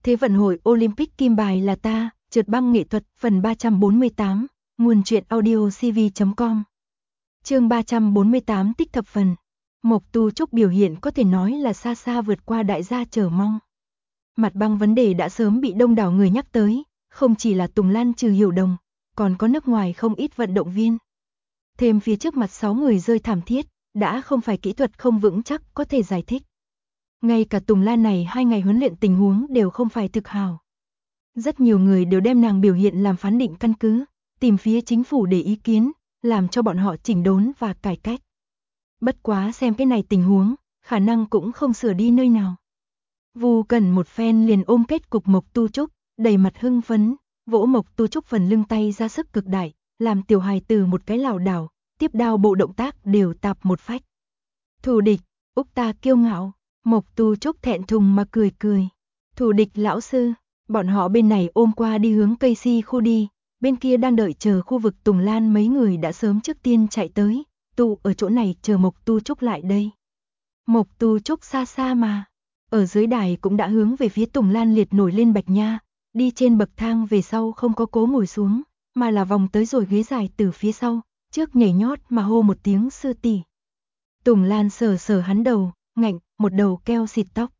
Thế vận hội Olympic kim bài là ta, trượt băng nghệ thuật, phần 348, nguồn truyện audio cv.com. Chương 348 tích thập phần. Mộc Tu Trúc biểu hiện có thể nói là xa xa vượt qua đại gia chờ mong. Mặt băng vấn đề đã sớm bị đông đảo người nhắc tới, không chỉ là Tùng Lan Trừ Hiểu Đồng, còn có nước ngoài không ít vận động viên. Thêm phía trước mặt 6 người rơi thảm thiết, đã không phải kỹ thuật không vững chắc có thể giải thích. Ngay cả Tùng Lan này 2 ngày huấn luyện tình huống đều không phải thực hào. Rất nhiều người đều đem nàng biểu hiện làm phán định căn cứ, tìm phía chính phủ để ý kiến, làm cho bọn họ chỉnh đốn và cải cách. Bất quá xem cái này tình huống, khả năng cũng không sửa đi nơi nào. Vu Cẩn một phen liền ôm kết cục Mộc Tu Trúc, đầy mặt hưng phấn, vỗ Mộc Tu Trúc phần lưng tay ra sức cực đại, làm tiểu hài từ một cái lảo đảo, tiếp đao bộ động tác đều tạp một phách. Thù địch, Úc ta kiêu ngạo, Mộc Tu Trúc thẹn thùng mà cười cười. Thù địch lão sư, bọn họ bên này ôm qua đi hướng cây si khu đi, bên kia đang đợi chờ khu vực Tùng Lan mấy người đã sớm trước tiên chạy tới, tụ ở chỗ này chờ Mộc Tu Trúc lại đây. Mộc Tu Trúc xa xa mà, ở dưới đài cũng đã hướng về phía Tùng Lan liệt nổi lên bạch nha, đi trên bậc thang về sau không có cố ngồi xuống, mà là vòng tới rồi ghế dài từ phía sau, trước nhảy nhót mà hô một tiếng sư tỷ. Tùng Lan sờ sờ hắn đầu, ngạnh, một đầu keo xịt tóc.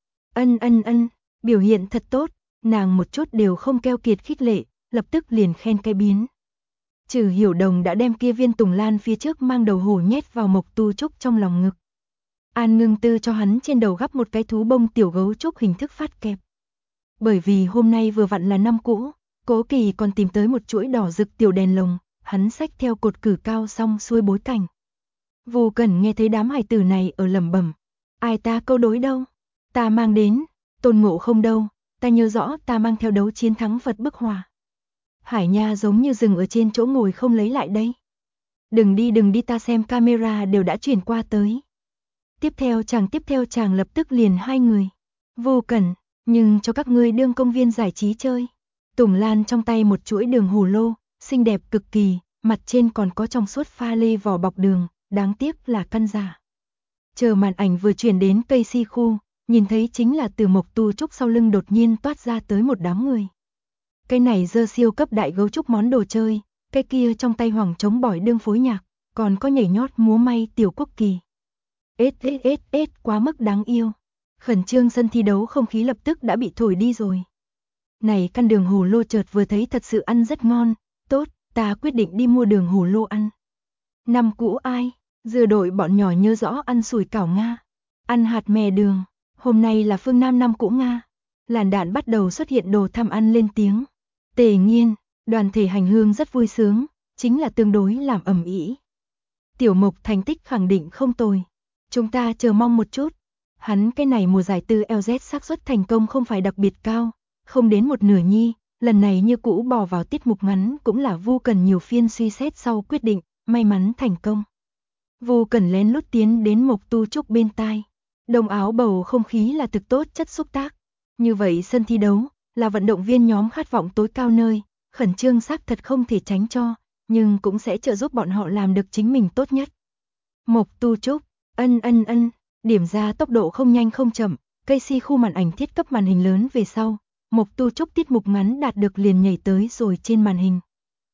Ân, biểu hiện thật tốt, nàng một chút đều không keo kiệt khích lệ, lập tức liền khen cái biến. Trừ Hiểu Đồng đã đem kia viên Tùng Lan phía trước mang đầu hổ nhét vào Mộc Tu Trúc trong lòng ngực. An Ngưng Tư cho hắn trên đầu gắp một cái thú bông tiểu gấu trúc hình thức phát kẹp. Bởi vì hôm nay vừa vặn là năm cũ, Cố Kỳ còn tìm tới một chuỗi đỏ rực tiểu đèn lồng, hắn xách theo cột cử cao xong xuôi bối cảnh. Vu Cẩn nghe thấy đám hài tử này ở lẩm bẩm, ai ta câu đối đâu, ta mang đến, Tôn Ngộ Không đâu, ta nhớ rõ ta mang theo đấu chiến thắng Phật bức họa. Hải Nha giống như dừng ở trên chỗ ngồi không lấy lại đây. Đừng đi ta xem camera đều đã chuyển qua tới. Tiếp theo chàng lập tức liền 2 người. Vu Cẩn, nhưng cho các ngươi đương công viên giải trí chơi. Tùng Lan trong tay một chuỗi đường hồ lô, xinh đẹp cực kỳ, mặt trên còn có trong suốt pha lê vỏ bọc đường, đáng tiếc là căn giả. Chờ màn ảnh vừa chuyển đến cây si khu, nhìn thấy chính là từ Mộc Tu Trúc sau lưng đột nhiên toát ra tới một đám người. Cái này giơ siêu cấp đại gấu trúc món đồ chơi, cái kia trong tay hoàng trống bỏi đương phối nhạc, còn có nhảy nhót múa may tiểu quốc kỳ. Quá mức đáng yêu. Khẩn trương sân thi đấu không khí lập tức đã bị thổi đi rồi. Này căn đường hồ lô chợt vừa thấy thật sự ăn rất ngon, tốt, ta quyết định đi mua đường hồ lô ăn. Năm cũ ai, dừa đội bọn nhỏ nhớ rõ ăn sủi cảo Nga, ăn hạt mè đường, hôm nay là phương Nam năm cũ Nga. Làn đạn bắt đầu xuất hiện đồ tham ăn lên tiếng. Tề Nghiên, đoàn thể hành hương rất vui sướng, chính là tương đối làm ầm ĩ. Tiểu Mộc thành tích khẳng định không tồi. Chúng ta chờ mong một chút. Hắn cái này mùa giải tư LZ xác suất thành công không phải đặc biệt cao, không đến một nửa nhi, lần này như cũ bò vào tiết mục ngắn cũng là Vu Cẩn nhiều phiên suy xét sau quyết định, may mắn thành công. Vu Cẩn lén lút tiến đến Mộc Tu Trúc bên tai. Đồng áo bầu không khí là thực tốt chất xúc tác. Như vậy sân thi đấu là vận động viên nhóm khát vọng tối cao nơi, khẩn trương xác thật không thể tránh cho, nhưng cũng sẽ trợ giúp bọn họ làm được chính mình tốt nhất. Mộc Tu Trúc, ân, điểm ra tốc độ không nhanh không chậm, cây si khu màn ảnh thiết cấp màn hình lớn về sau, Mộc Tu Trúc tiết mục ngắn đạt được liền nhảy tới rồi trên màn hình.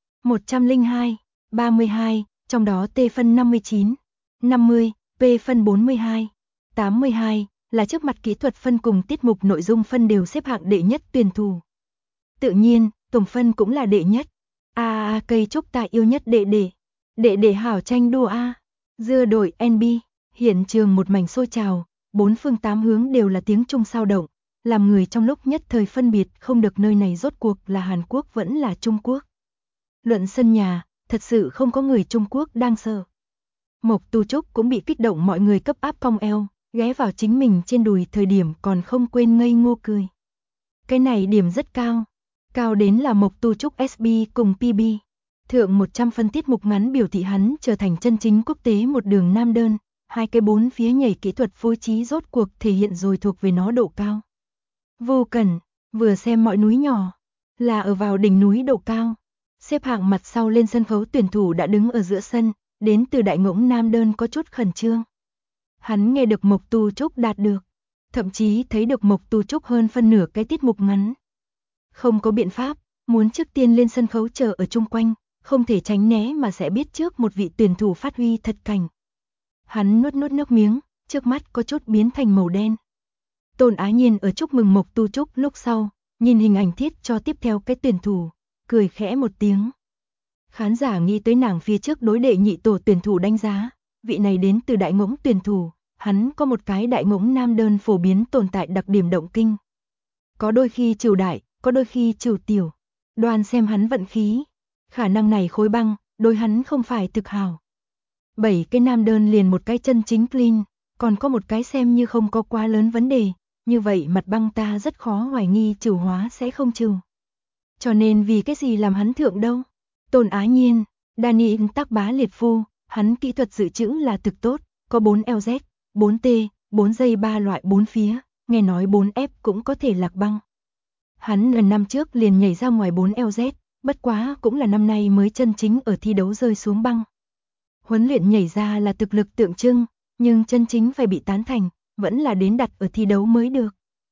102, 32, trong đó T phân 59, 50, P phân 42, 82, là trước mặt kỹ thuật phân cùng tiết mục nội dung phân đều xếp hạng đệ nhất tuyển thủ. Tự nhiên, tổng phân cũng là đệ nhất. Cây trúc ta yêu nhất đệ hảo tranh đua a. Dưa đội NB, hiện trường một mảnh sôi trào, 4 phương 8 hướng đều là tiếng Trung sao động, làm người trong lúc nhất thời phân biệt không được nơi này rốt cuộc là Hàn Quốc vẫn là Trung Quốc. Luận sân nhà, thật sự không có người Trung Quốc đang sợ. Mộc Tu Trúc cũng bị kích động mọi người cấp áp cong eo, ghé vào chính mình trên đùi thời điểm còn không quên ngây ngô cười. Cái này điểm rất cao, cao đến là Mộc Tu Trúc SB cùng PB. Thượng 100 phân tiết mục ngắn biểu thị hắn trở thành chân chính quốc tế một đường nam đơn, 2 cái 4 phía nhảy kỹ thuật phối trí rốt cuộc thể hiện rồi thuộc về nó độ cao. Vu Cẩn, vừa xem mọi núi nhỏ, là ở vào đỉnh núi độ cao. Xếp hạng mặt sau lên sân khấu tuyển thủ đã đứng ở giữa sân, đến từ đại ngỗng nam đơn có chút khẩn trương. Hắn nghe được Mộc Tu Trúc đạt được thậm chí thấy được Mộc Tu Trúc hơn phân nửa cái tiết mục ngắn. Không có biện pháp, muốn trước tiên lên sân khấu chờ ở chung quanh, không thể tránh né mà sẽ biết trước một vị tuyển thủ phát huy thật cảnh. Hắn nuốt nước miếng, trước mắt có chút biến thành màu đen. Tôn Á Nhiên ở chúc mừng Mộc Tu Trúc lúc sau, nhìn hình ảnh thiết cho tiếp theo cái tuyển thủ, cười khẽ một tiếng. Khán giả nghĩ tới nàng phía trước đối đệ nhị tổ tuyển thủ đánh giá, vị này đến từ đại ngỗng tuyển thủ, hắn có một cái đại ngỗng nam đơn phổ biến tồn tại đặc điểm động kinh. Có đôi khi trừu đại, có đôi khi trừu tiểu, đoan xem hắn vận khí. Khả năng này khối băng, đối hắn không phải thực hào. 7 cái nam đơn liền một cái chân chính clean, còn có một cái xem như không có quá lớn vấn đề, như vậy mặt băng ta rất khó hoài nghi trừu hóa sẽ không trừu. Cho nên vì cái gì làm hắn thượng đâu? Tôn Á Nhiên, Daniel Tác Bá Liệt Phu, hắn kỹ thuật dự trữ là thực tốt, có 4 LZ, 4T, 4 dây 3 loại 4 phía, nghe nói 4F cũng có thể lạc băng. Hắn lần năm trước liền nhảy ra ngoài 4 LZ, bất quá cũng là năm nay mới chân chính ở thi đấu rơi xuống băng. Huấn luyện nhảy ra là thực lực tượng trưng, nhưng chân chính phải bị tán thành, vẫn là đến đặt ở thi đấu mới được.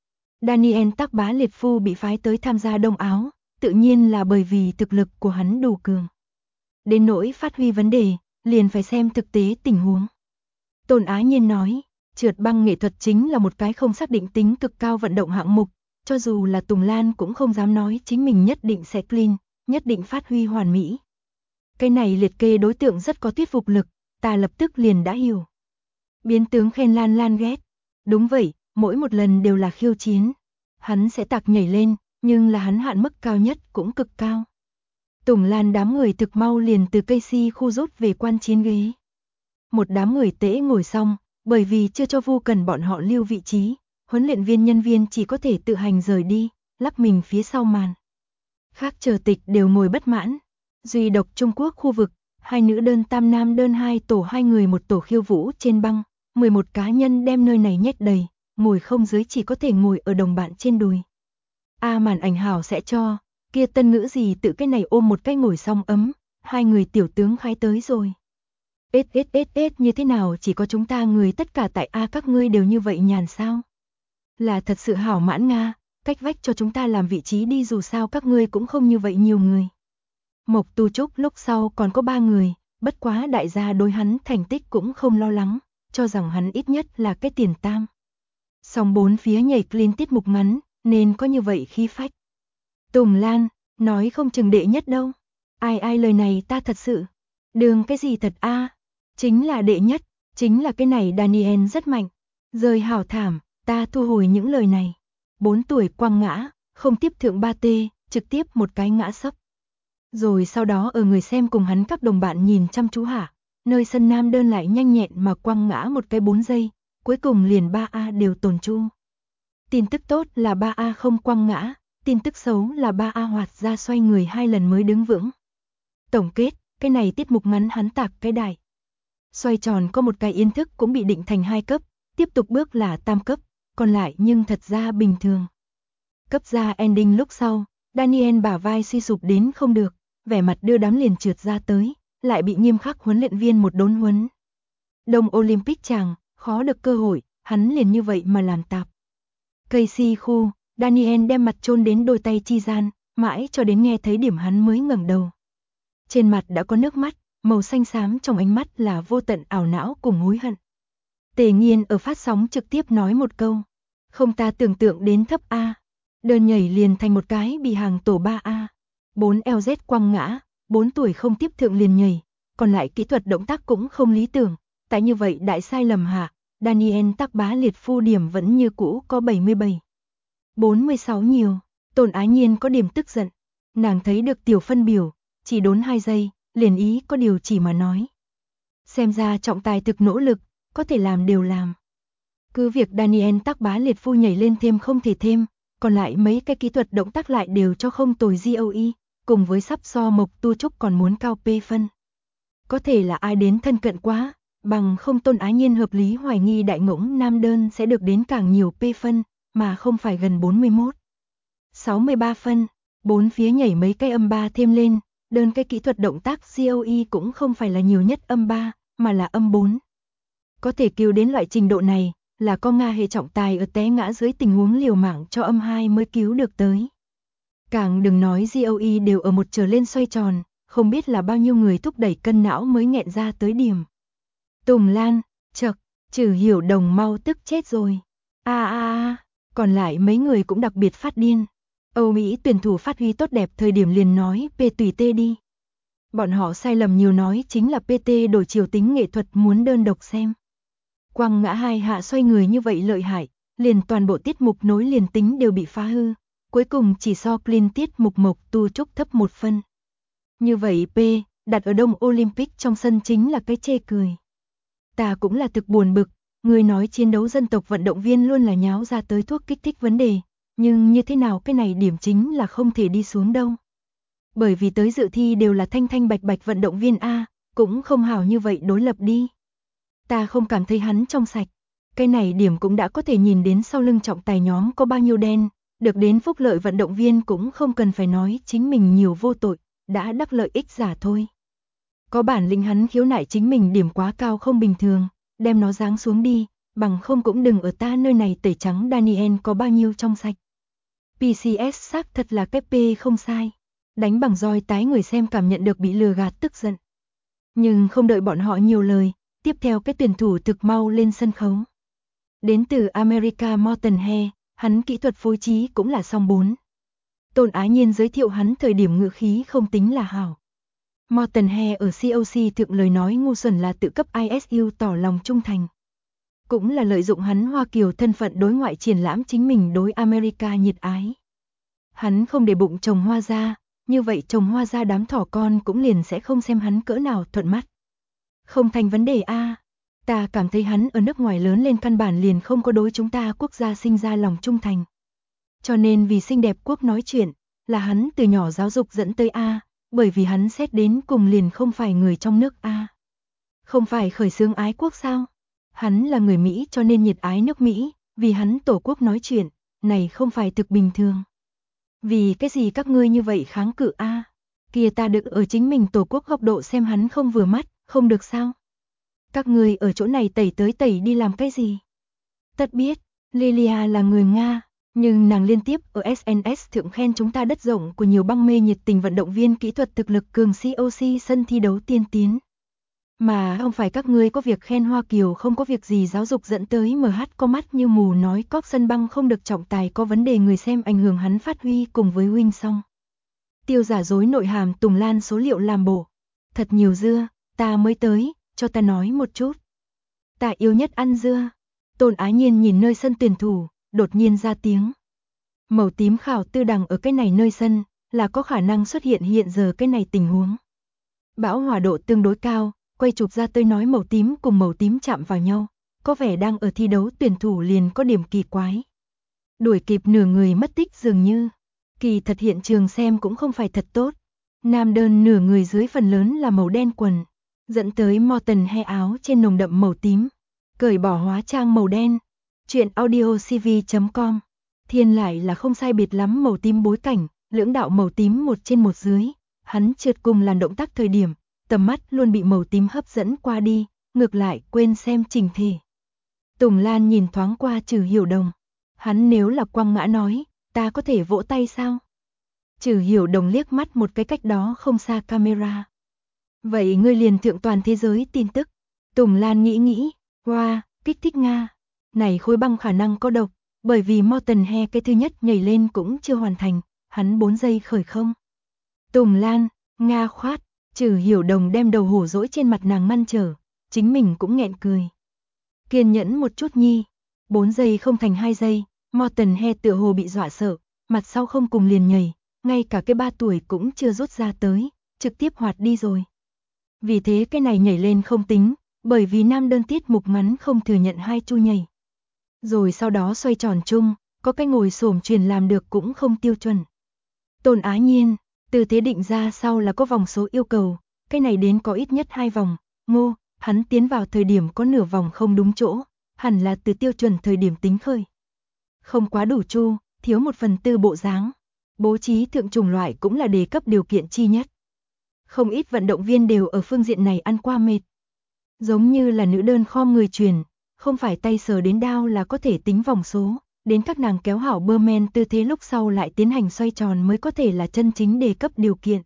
Daniel Tác Bá Liệt Phu bị phái tới tham gia Đông Áo, tự nhiên là bởi vì thực lực của hắn đủ cường. Đến nỗi phát huy vấn đề, liền phải xem thực tế tình huống. Tôn Á Nhiên nói, trượt băng nghệ thuật chính là một cái không xác định tính cực cao vận động hạng mục, cho dù là Tùng Lan cũng không dám nói chính mình nhất định sẽ clean, nhất định phát huy hoàn mỹ. Cái này liệt kê đối tượng rất có thuyết phục lực, ta lập tức liền đã hiểu. Biến tướng khen Lan ghét. Đúng vậy, mỗi một lần đều là khiêu chiến. Hắn sẽ tạc nhảy lên, nhưng là hắn hạn mức cao nhất cũng cực cao. Tùng Lan đám người thực mau liền từ cây si khu rút về quan chiến ghế. Một đám người tễ ngồi xong, bởi vì chưa cho Vu Cần bọn họ lưu vị trí, huấn luyện viên nhân viên chỉ có thể tự hành rời đi, lắc mình phía sau màn. Khác chờ tịch đều ngồi bất mãn. Duy độc Trung Quốc khu vực, 2 nữ đơn tam nam đơn 2 tổ 2 người một tổ khiêu vũ trên băng, 11 cá nhân đem nơi này nhét đầy, ngồi không dưới chỉ có thể ngồi ở đồng bạn trên đùi. Màn ảnh hảo sẽ cho, kia tân ngữ gì tự cái này ôm một cái ngồi xong ấm, 2 người tiểu tướng khái tới rồi. Như thế nào chỉ có chúng ta người tất cả tại các ngươi đều như vậy nhàn sao? Là thật sự hảo mãn Nga, cách vách cho chúng ta làm vị trí đi dù sao các ngươi cũng không như vậy nhiều người. Mộc Tu Trúc lúc sau còn có 3 người, bất quá đại gia đối hắn thành tích cũng không lo lắng, cho rằng hắn ít nhất là cái tiền tam. Song 4 phía nhảy clean tiết mục ngắn, nên có như vậy khí phách. Tùng Lan, nói không chừng đệ nhất đâu. Ai lời này ta thật sự. Đường cái gì thật chính là đệ nhất, chính là cái này Daniel rất mạnh. Rời hảo thảm, ta thu hồi những lời này. 4 tuổi quăng ngã, không tiếp thượng 3T, trực tiếp một cái ngã sấp. Rồi sau đó ở người xem cùng hắn các đồng bạn nhìn chăm chú hạ, nơi sân nam đơn lại nhanh nhẹn mà quăng ngã một cái 4 giây, cuối cùng liền 3A đều tồn chu. Tin tức tốt là 3A không quăng ngã, tin tức xấu là 3A hoạt ra xoay người 2 lần mới đứng vững. Tổng kết, cái này tiết mục ngắn hắn tạc cái đại. Xoay tròn có một cái yên thức cũng bị định thành 2 cấp, tiếp tục bước là tam cấp, còn lại nhưng thật ra bình thường. Cấp ra ending lúc sau, Daniel bả vai suy sụp đến không được, vẻ mặt đưa đám liền trượt ra tới, lại bị nghiêm khắc huấn luyện viên một đốn huấn. Đông Olympic chàng, khó được cơ hội, hắn liền như vậy mà làm tạp. Cây si khu, Daniel đem mặt chôn đến đôi tay chi gian, mãi cho đến nghe thấy điểm hắn mới ngẩng đầu. Trên mặt đã có nước mắt, màu xanh xám trong ánh mắt là vô tận ảo não cùng hối hận. Tề Nghiên ở phát sóng trực tiếp nói một câu, không ta tưởng tượng đến thấp A. Đơn nhảy liền thành một cái bị hàng tổ 3A. 4 LZ quăng ngã, 4 tuổi không tiếp thượng liền nhảy, còn lại kỹ thuật động tác cũng không lý tưởng. Tại như vậy đại sai lầm hạ, Daniel Tác Bá Liệt Phu điểm vẫn như cũ có 77. 46 nhiều, Tôn Á Nhiên có điểm tức giận. Nàng thấy được tiểu phân biểu, chỉ đốn 2 giây, liền ý có điều chỉ mà nói. Xem ra trọng tài thực nỗ lực, có thể làm đều làm. Cứ việc Daniel Tác Bá Liệt Phu nhảy lên thêm không thể thêm, còn lại mấy cái kỹ thuật động tác lại đều cho không tồi GOE, cùng với sắp so Mộc Tu Trúc còn muốn cao P phân. Có thể là ai đến thân cận quá, bằng không Tôn Á Nhiên hợp lý hoài nghi đại ngỗng nam đơn sẽ được đến càng nhiều P phân, mà không phải gần 41. 63 phân, 4 phía nhảy mấy cái âm 3 thêm lên, đơn cái kỹ thuật động tác GOE cũng không phải là nhiều nhất âm 3, mà là âm 4. Có thể cứu đến loại trình độ này, là có Nga Hề trọng tài ở té ngã dưới tình huống liều mạng cho âm 2 mới cứu được tới. Càng đừng nói GOE đều ở một trở lên xoay tròn, không biết là bao nhiêu người thúc đẩy cân não mới nghẹn ra tới điểm. Tùng Lan, chậc, Trử Hiểu Đồng mau tức chết rồi. Còn lại mấy người cũng đặc biệt phát điên. Âu Mỹ tuyển thủ phát huy tốt đẹp thời điểm liền nói P tùy T đi. Bọn họ sai lầm nhiều nói chính là PT đổi chiều tính nghệ thuật muốn đơn độc xem. Quăng ngã hai hạ xoay người như vậy lợi hại, liền toàn bộ tiết mục nối liền tính đều bị phá hư. Cuối cùng chỉ so clean tiết mục Mộc Tu Trúc thấp 1 phân. Như vậy P, đặt ở Đông Olympic trong sân chính là cái chê cười. Ta cũng là thực buồn bực, người nói chiến đấu dân tộc vận động viên luôn là nháo ra tới thuốc kích thích vấn đề, nhưng như thế nào cái này điểm chính là không thể đi xuống đâu. Bởi vì tới dự thi đều là thanh thanh bạch bạch vận động viên A, cũng không hảo như vậy đối lập đi. Ta không cảm thấy hắn trong sạch, cái này điểm cũng đã có thể nhìn đến sau lưng trọng tài nhóm có bao nhiêu đen, được đến phúc lợi vận động viên cũng không cần phải nói chính mình nhiều vô tội, đã đắc lợi ích giả thôi. Có bản lĩnh hắn khiếu nại chính mình điểm quá cao không bình thường, đem nó giáng xuống đi, bằng không cũng đừng ở ta nơi này tẩy trắng Daniel có bao nhiêu trong sạch. PCS xác thật là cái P không sai. Đánh bằng roi tái người xem cảm nhận được bị lừa gạt tức giận. Nhưng không đợi bọn họ nhiều lời, tiếp theo cái tuyển thủ thực mau lên sân khấu. Đến từ America Morton He, hắn kỹ thuật phối trí cũng là song 4. Tôn Ái Nhiên giới thiệu hắn thời điểm ngữ khí không tính là hảo. Morton He ở COC thượng lời nói ngu xuẩn là tự cấp ISU tỏ lòng trung thành. Cũng là lợi dụng hắn Hoa Kiều thân phận đối ngoại triển lãm chính mình đối America nhiệt ái. Hắn không để bụng trồng hoa ra, như vậy trồng hoa ra đám thỏ con cũng liền sẽ không xem hắn cỡ nào thuận mắt. Không thành vấn đề a, ta cảm thấy hắn ở nước ngoài lớn lên căn bản liền không có đối chúng ta quốc gia sinh ra lòng trung thành. Cho nên vì xinh đẹp quốc nói chuyện, là hắn từ nhỏ giáo dục dẫn tới a, bởi vì hắn xét đến cùng liền không phải người trong nước a. Không phải khởi xướng ái quốc sao? Hắn là người Mỹ cho nên nhiệt ái nước Mỹ, vì hắn tổ quốc nói chuyện, này không phải thực bình thường. Vì cái gì các ngươi như vậy kháng cự a? Kia ta được ở chính mình tổ quốc góc độ xem hắn không vừa mắt, không được sao? Các ngươi ở chỗ này tẩy tới tẩy đi làm cái gì? Tất biết, Lilia là người Nga, nhưng nàng liên tiếp ở SNS thượng khen chúng ta đất rộng của nhiều băng mê nhiệt tình vận động viên kỹ thuật thực lực cường COC sân thi đấu tiên tiến. Mà không phải các ngươi có việc khen Hoa Kiều không có việc gì giáo dục dẫn tới MH có mắt như mù nói cóc sân băng không được trọng tài có vấn đề người xem ảnh hưởng hắn phát huy cùng với Wing Song. Tiêu giả dối nội hàm Tùng Lan số liệu làm bổ. Thật nhiều dưa, ta mới tới, cho ta nói một chút. Ta yêu nhất ăn dưa. Tôn Ái Nhiên nhìn nơi sân tuyển thủ, đột nhiên ra tiếng. Màu tím khảo tư đằng ở cái này nơi sân, là có khả năng xuất hiện hiện giờ cái này tình huống. Bão hòa độ tương đối cao. Quay chụp ra tới nói màu tím cùng màu tím chạm vào nhau, có vẻ đang ở thi đấu tuyển thủ liền có điểm kỳ quái. Đuổi kịp nửa người mất tích dường như, kỳ thật hiện trường xem cũng không phải thật tốt. Nam đơn nửa người dưới phần lớn là màu đen quần, dẫn tới Morton He áo trên nồng đậm màu tím, cởi bỏ hóa trang màu đen. Chuyện audiocv.com, Thiên lại là không sai biệt lắm màu tím bối cảnh, lưỡng đạo màu tím một trên một dưới, hắn trượt cùng làn động tác thời điểm. Tầm mắt luôn bị màu tím hấp dẫn qua đi, ngược lại quên xem trình thể. Tùng Lan nhìn thoáng qua Trử Hiểu Đồng. Hắn nếu là quăng ngã nói, ta có thể vỗ tay sao? Trử Hiểu Đồng liếc mắt một cái cách đó không xa camera. Vậy ngươi liền thượng toàn thế giới tin tức. Tùng Lan nghĩ, wow, kích thích Nga. Này khối băng khả năng có độc, bởi vì Morton He cái thứ nhất nhảy lên cũng chưa hoàn thành, hắn 4 giây khởi không. Tùng Lan, Nga khoát. Trử Hiểu Đồng đem đầu hổ dỗi trên mặt nàng ngăn trở, chính mình cũng nghẹn cười. Kiên nhẫn một chút nhi, 4 giây không thành 2 giây, Morton He tựa hồ bị dọa sợ, mặt sau không cùng liền nhảy, ngay cả cái 3 tuổi cũng chưa rút ra tới, trực tiếp hoạt đi rồi. Vì thế cái này nhảy lên không tính, bởi vì nam đơn tiết mục ngắn không thừa nhận 2 chu nhảy. Rồi sau đó xoay tròn chung, có cái ngồi xổm truyền làm được cũng không tiêu chuẩn. Tôn Ái Nhiên, tư thế định ra sau là có vòng số yêu cầu, cái này đến có ít nhất 2 vòng, Ngô, hắn tiến vào thời điểm có nửa vòng không đúng chỗ, hẳn là từ tiêu chuẩn thời điểm tính khởi. Không quá đủ chu, thiếu 1/4 bộ dáng, bố trí thượng chủng loại cũng là đề cấp điều kiện chi nhất. Không ít vận động viên đều ở phương diện này ăn qua mệt. Giống như là nữ đơn khom người truyền, không phải tay sờ đến đao là có thể tính vòng số, đến các nàng kéo hảo bơ men tư thế lúc sau lại tiến hành xoay tròn mới có thể là chân chính đề cấp điều kiện.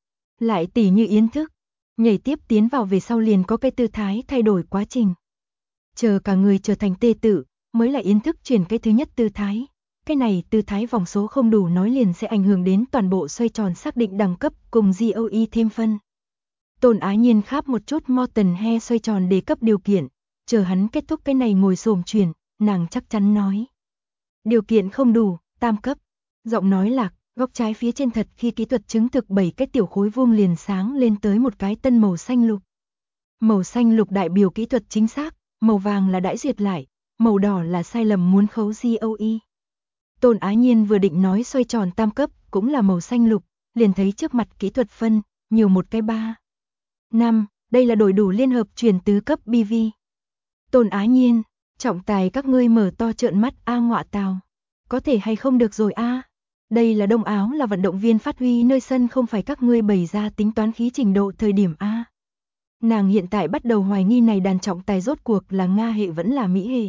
Lại tỉ như yến thức, nhảy tiếp tiến vào về sau liền có cái tư thái thay đổi quá trình. Chờ cả người trở thành tê tự, mới là yến thức chuyển cái thứ nhất tư thái. Cái này tư thái vòng số không đủ nói liền sẽ ảnh hưởng đến toàn bộ xoay tròn xác định đẳng cấp cùng GOE thêm phân. Tôn Á Nhiên kháp một chút Morton He xoay tròn đề cấp điều kiện, chờ hắn kết thúc cái này ngồi xổm chuyển, nàng chắc chắn nói. Điều kiện không đủ, tam cấp. Giọng nói lạc, góc trái phía trên thật khi kỹ thuật chứng thực 7 cái tiểu khối vuông liền sáng lên tới một cái tân màu xanh lục. Màu xanh lục đại biểu kỹ thuật chính xác, màu vàng là đãi duyệt lại, màu đỏ là sai lầm muốn khấu GOE. Tôn Á Nhiên vừa định nói xoay tròn tam cấp cũng là màu xanh lục, liền thấy trước mặt kỹ thuật phân, nhiều một cái 3. 5, đây là đổi đủ liên hợp chuyển tứ cấp BV. Tôn Á Nhiên, trọng tài các ngươi mở to trợn mắt a ngọa tào. Có thể hay không được rồi a. Đây là Đông Áo là vận động viên phát huy nơi sân không phải các ngươi bày ra tính toán khí trình độ thời điểm a. Nàng hiện tại bắt đầu hoài nghi này đàn trọng tài rốt cuộc là Nga hệ vẫn là Mỹ hệ.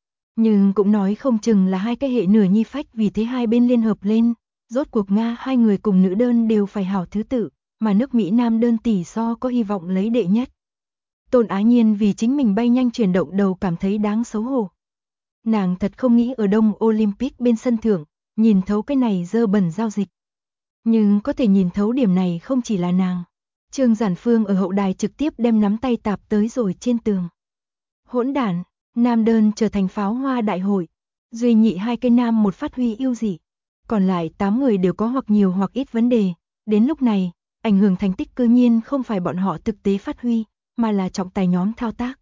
Nhưng cũng nói không chừng là hai cái hệ nửa nhi phách vì thế hai bên liên hợp lên, rốt cuộc Nga hai người cùng nữ đơn đều phải hảo thứ tự, mà nước Mỹ nam đơn tỷ so có hy vọng lấy đệ nhất. Tôn Á Nhiên vì chính mình bay nhanh chuyển động đầu cảm thấy đáng xấu hổ. Nàng thật không nghĩ ở Đông Olympic bên sân thượng, nhìn thấu cái này dơ bẩn giao dịch. Nhưng có thể nhìn thấu điểm này không chỉ là nàng. Trương Giản Phương ở hậu đài trực tiếp đem nắm tay tạp tới rồi trên tường. Hỗn đản, nam đơn trở thành pháo hoa đại hội. Duy nhị hai cái nam một phát huy ưu dị. Còn lại 8 người đều có hoặc nhiều hoặc ít vấn đề. Đến lúc này, ảnh hưởng thành tích cư nhiên không phải bọn họ thực tế phát huy, mà là trọng tài nhóm thao tác.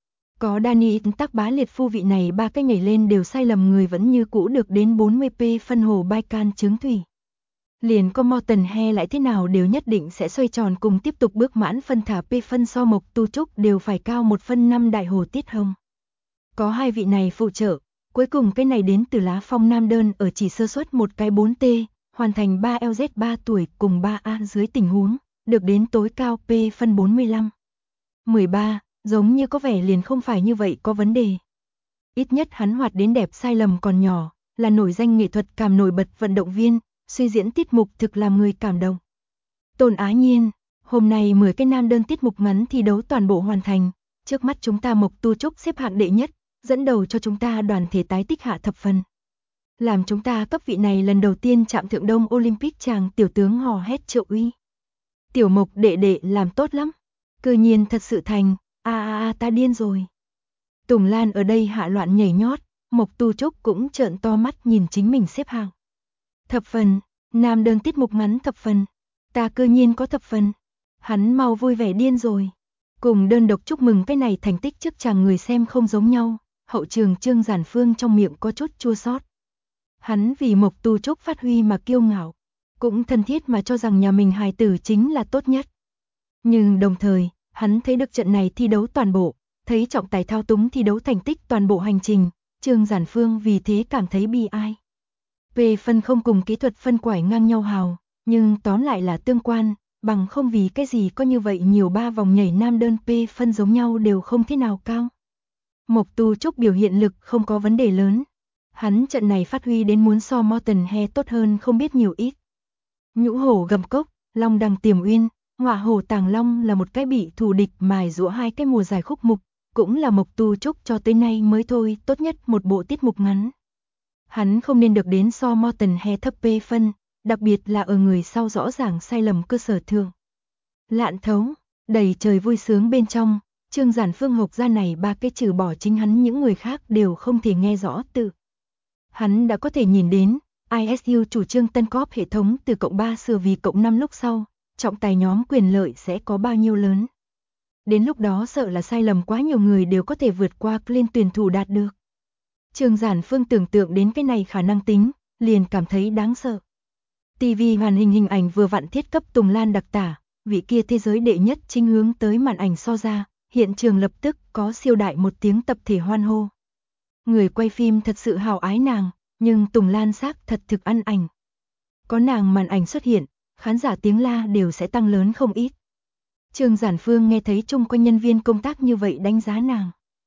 Có Dani Tắc Bá Liệt Phu vị này ba cái nhảy lên đều sai lầm người vẫn như cũ được đến 40p phân hồ Baikan chứng thủy. Liền có Morton He lại thế nào đều nhất định sẽ xoay tròn cùng tiếp tục bước mãn phân thả p phân so Mộc Tu Trúc đều phải cao 1/5 đại hồ Tiết Hồng. Có hai vị này phụ trợ, cuối cùng cái này đến từ Lá Phong nam đơn ở chỉ sơ suất một cái 4T, hoàn thành 3 LZ 3 tuổi cùng 3A dưới tình huống, được đến tối cao p phân 45. 13, giống như có vẻ liền không phải như vậy có vấn đề. Ít nhất hắn hoạt đến đẹp sai lầm còn nhỏ, là nổi danh nghệ thuật cảm nổi bật vận động viên, suy diễn tiết mục thực làm người cảm động. Tôn Á Nhiên, hôm nay 10 cái nam đơn tiết mục ngắn thi đấu toàn bộ hoàn thành, trước mắt chúng ta Mộc Tu Trúc xếp hạng đệ nhất, dẫn đầu cho chúng ta đoàn thể tái tích hạ thập phần. Làm chúng ta cấp vị này lần đầu tiên chạm thượng Đông Olympic chàng tiểu tướng hò hét triệu uy. Tiểu Mộc đệ đệ làm tốt lắm, cư nhiên thật sự thành, ta điên rồi. Tùng Lan ở đây hạ loạn nhảy nhót, Mộc Tu Trúc cũng trợn to mắt nhìn chính mình xếp hạng. Thập phần, nam đơn tiết mục ngắn thập phần, ta cư nhiên có thập phần, hắn mau vui vẻ điên rồi. Cùng đơn độc chúc mừng cái này thành tích trước chàng người xem không giống nhau, hậu trường Trương Giản Phương trong miệng có chút chua xót. Hắn vì Mộc Tu Trúc phát huy mà kiêu ngạo, cũng thân thiết mà cho rằng nhà mình hài tử chính là tốt nhất. Nhưng đồng thời, hắn thấy được trận này thi đấu toàn bộ, thấy trọng tài thao túng thi đấu thành tích toàn bộ hành trình, Trương Giản Phương vì thế cảm thấy bi ai. Về phân không cùng kỹ thuật phân quải ngang nhau hào, nhưng tóm lại là tương quan, bằng không vì cái gì có như vậy nhiều 3 vòng nhảy nam đơn P phân giống nhau đều không thế nào cao. Mộc Tu Trúc biểu hiện lực không có vấn đề lớn. Hắn trận này phát huy đến muốn so Morton He tốt hơn không biết nhiều ít. Nhũ hổ gầm cốc, long đằng tiềm uyên, ngọa hổ tàng long là một cái bị thù địch mài giũa 2 cái mùa dài khúc mục, cũng là Mộc Tu Trúc cho tới nay mới thôi tốt nhất một bộ tiết mục ngắn. Hắn không nên được đến so Morton He thấp P phân, đặc biệt là ở người sau rõ ràng sai lầm cơ sở thường. Lạn thấu, đầy trời vui sướng bên trong, Trương Giản Phương học ra này 3 cái trừ bỏ chính hắn những người khác đều không thể nghe rõ từ. Hắn đã có thể nhìn đến, ISU chủ trương tân cóp hệ thống từ cộng 3 sửa vì cộng 5 lúc sau, trọng tài nhóm quyền lợi sẽ có bao nhiêu lớn. Đến lúc đó sợ là sai lầm quá nhiều người đều có thể vượt qua lên tuyển thủ đạt được. Trương Giản Phương tưởng tượng đến cái này khả năng tính, liền cảm thấy đáng sợ. TV màn hình ảnh vừa vặn thiết cấp Tùng Lan đặc tả, vị kia thế giới đệ nhất chính hướng tới màn ảnh so ra, hiện trường lập tức có siêu đại một tiếng tập thể hoan hô. Người quay phim thật sự hào ái nàng, nhưng Tùng Lan xác thật thực ăn ảnh. Có nàng màn ảnh xuất hiện, khán giả tiếng la đều sẽ tăng lớn không ít. Trương Giản Phương nghe thấy chung quanh nhân viên công tác như vậy đánh giá nàng.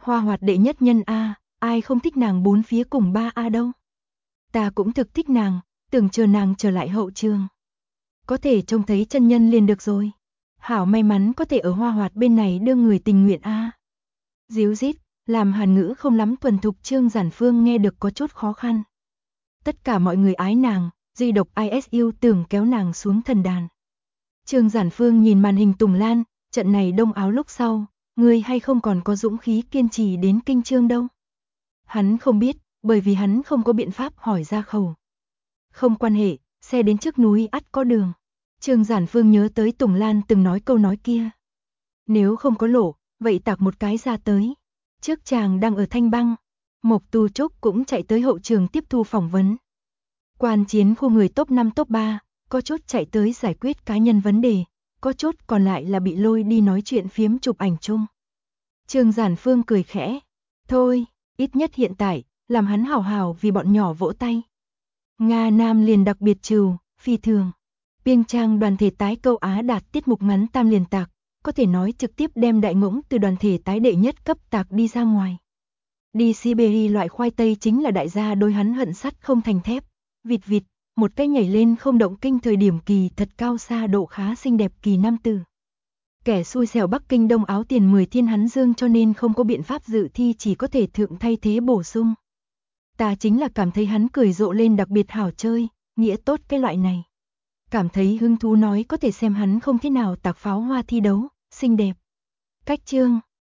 Hoa Hoạt đệ nhất nhân a, ai không thích nàng bốn phía cùng ba a đâu. Ta cũng thực thích nàng, tưởng chờ nàng trở lại hậu trường. Có thể trông thấy chân nhân liền được rồi. Hảo may mắn có thể ở Hoa Hoạt bên này đương người tình nguyện a. Díu dít, làm Hàn ngữ không lắm thuần thục Trương Giản Phương nghe được có chút khó khăn. Tất cả mọi người ái nàng, duy độc ISU tưởng kéo nàng xuống thần đàn. Trương Giản Phương nhìn màn hình Tùng Lan, trận này đông áo lúc sau, ngươi hay không còn có dũng khí kiên trì đến kinh trương đâu. Hắn không biết, bởi vì hắn không có biện pháp hỏi ra khẩu. Không quan hệ, xe đến trước núi ắt có đường. Trương Giản Phương nhớ tới Tùng Lan từng nói câu nói kia. Nếu không có lộ, vậy tạc một cái ra tới. Trước chàng đang ở Thanh Băng, Mộc Tu Trúc cũng chạy tới hậu trường tiếp thu phỏng vấn. Quan chiến khu người top 5 top 3, có chốt chạy tới giải quyết cá nhân vấn đề, có chốt còn lại là bị lôi đi nói chuyện phiếm chụp ảnh chung. Trương Giản Phương cười khẽ, thôi, ít nhất hiện tại, làm hắn hào hào vì bọn nhỏ vỗ tay. Nga Nam liền đặc biệt trừ, phi thường. Piêng Trang đoàn thể tái câu Á đạt tiết mục ngắn tam liền tạc, có thể nói trực tiếp đem đại ngỗng từ đoàn thể tái đệ nhất cấp tạc đi ra ngoài. Đi Siberia loại khoai tây chính là đại gia đôi hắn hận sắt không thành thép. Vịt vịt, một cái nhảy lên không động kinh thời điểm kỳ thật cao xa độ khá xinh đẹp kỳ nam tử. Kẻ xui xẻo Bắc Kinh đông áo tiền 10 thiên hắn dương cho nên không có biện pháp dự thi chỉ có thể thượng thay thế bổ sung. Ta chính là cảm thấy hắn cười rộ lên đặc biệt hảo chơi, nghĩa tốt cái loại này. Cảm thấy hứng thú nói có thể xem hắn không thế nào tạc pháo hoa thi đấu, xinh đẹp. Cách chương